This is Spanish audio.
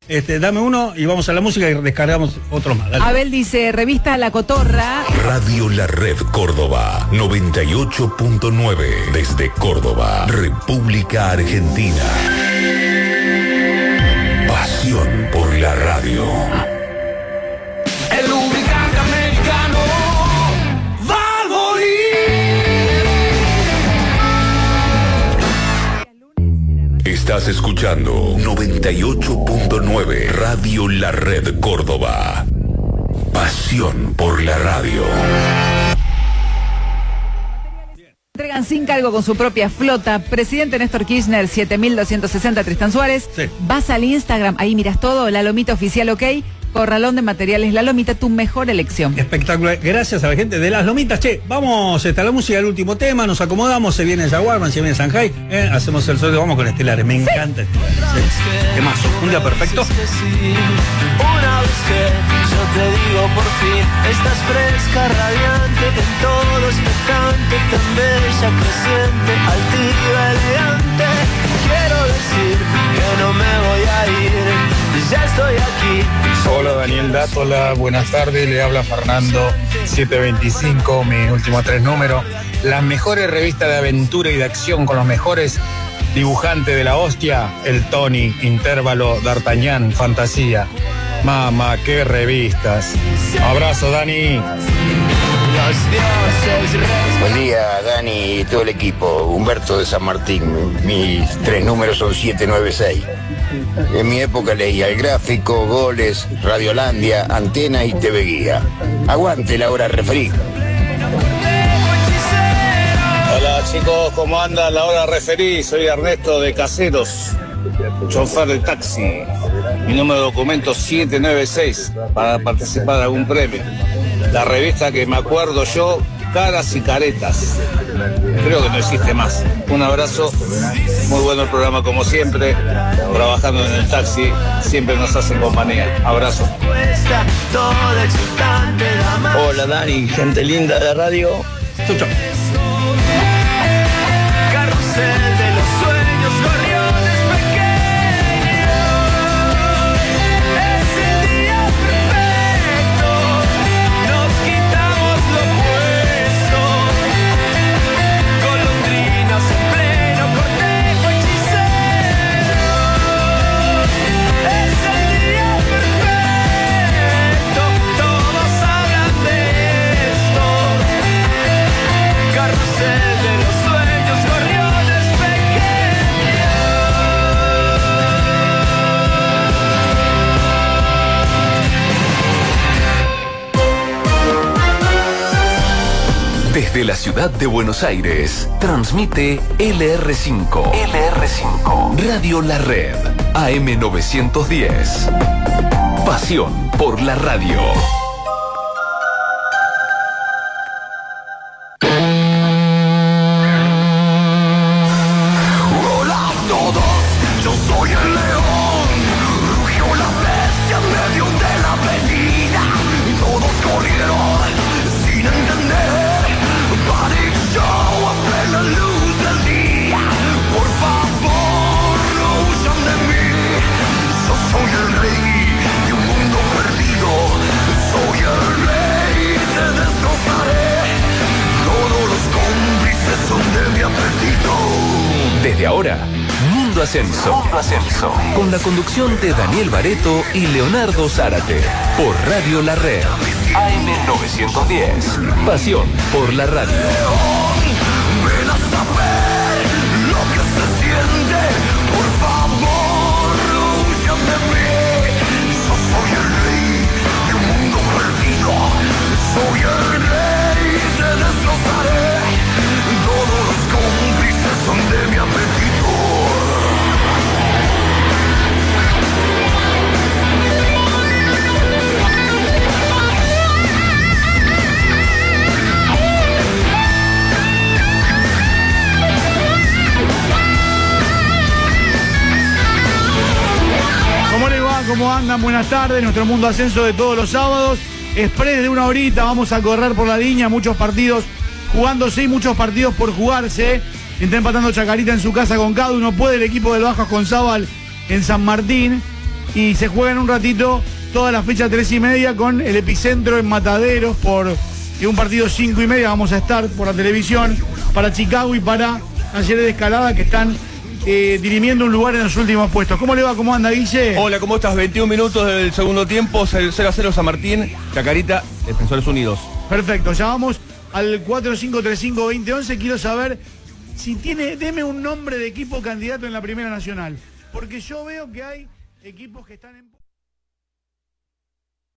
Dame uno y vamos a la música y descargamos otro más. Dale. Abel dice, revista La Cotorra. Radio La Red Córdoba, 98.9, desde Córdoba, República Argentina. Pasión por la radio. El lubricante americano Valvoline. Estás escuchando 98.9 Radio La Red Córdoba. Pasión por la radio. Entregan sin cargo con su propia flota. Presidente Néstor Kirchner, 7260 Tristán Suárez. Sí. Vas al Instagram, ahí miras todo, La Lomita Oficial OK. Corralón de Materiales La Lomita, tu mejor elección. Espectacular. Gracias a la gente de Las Lomitas. Che, vamos a la música del último tema, nos acomodamos, se viene Jaguarman, se viene Shanghai, hacemos el sol, vamos con Estelares. Me encanta Estelares. Qué mazo. Un día perfecto. Una vez que yo te digo por fin, estás fresca, radiante, en todo expectante, tan bella, creciente, altiva, elegante. Quiero decir que no me voy a ir, ya estoy aquí. Hola Daniel Dátola, buenas tardes, le habla Fernando 725, mis últimos 3 números. Las mejores revistas de aventura y de acción con los mejores dibujantes de la hostia, el Tony, Intervalo, D'Artagnan, Fantasía. Mamá, qué revistas. Abrazo, Dani. Buen día, Dani y todo el equipo. Humberto de San Martín. Mis 3 números son 796. En mi época leía El Gráfico, Goles, Radiolandia, Antena y TV Guía. Aguante la hora referí. Hola chicos, ¿cómo anda la hora referí? Soy Ernesto de Caseros, chofer de taxi. Mi número de documento 796 para participar de algún premio. La revista que me acuerdo yo, Caras y Caretas. Creo que no existe más. Un abrazo, muy bueno el programa como siempre. Trabajando en el taxi, siempre nos hacen compañía. Abrazo. Hola Dani, gente linda de la radio. Chau, chau. Carrusel de los sueños, gorriones pequeños. Es el día perfecto, nos quitamos lo puesto. Golondrinas en pleno cortejo hechicero. Es el día perfecto, todos hablan de esto. Carrusel de los sueños, gorriones pequeños. Desde la ciudad de Buenos Aires, transmite LR5. LR5. Radio La Red. AM 910. Pasión por la radio. Hola a todos, yo soy el león. Rugió la bestia en medio de la avenida. Todos corrieron sin entender. Panic show a plena luz del día. Por favor, no huyan de mí. Yo soy el rey de un mundo perdido. Soy el rey, te destrozaré. Todos los cómplices son de mi apetito. Desde ahora, Mundo Ascenso. Mundo Ascenso. Con la conducción de Daniel Bareto y Leonardo Zárate. Por Radio La Red. AM 910. Pasión por la radio. Ven a saber lo que se siente. Por favor, no huyan de mí. Yo soy el rey de un mundo perdido. Soy el rey, te destrozaré. Todos los cómplices son de mi apetito. ¿Cómo les va? ¿Cómo andan? Buenas tardes. Nuestro Mundo Ascenso de todos los sábados. Express de 1 horita. Vamos a correr por la línea. Muchos partidos jugándose y muchos partidos por jugarse. Está empatando Chacarita en su casa con Cadu. No puede el equipo del Bajo Conzábal en San Martín. y se juega en un ratito toda la fecha 3:30 con el epicentro en Mataderos por un partido 5:30. Vamos a estar por la televisión para Chicago y para Talleres de Escalada, que están dirimiendo un lugar en los últimos puestos. ¿Cómo le va? ¿Cómo anda, Guille? Hola, ¿cómo estás? 21 minutos del segundo tiempo, 0-0 San Martín, Chacarita, Defensores Unidos. Perfecto, ya vamos al 4535-2011. Quiero saber si deme un nombre de equipo candidato en la Primera Nacional, porque yo veo que hay equipos que están en...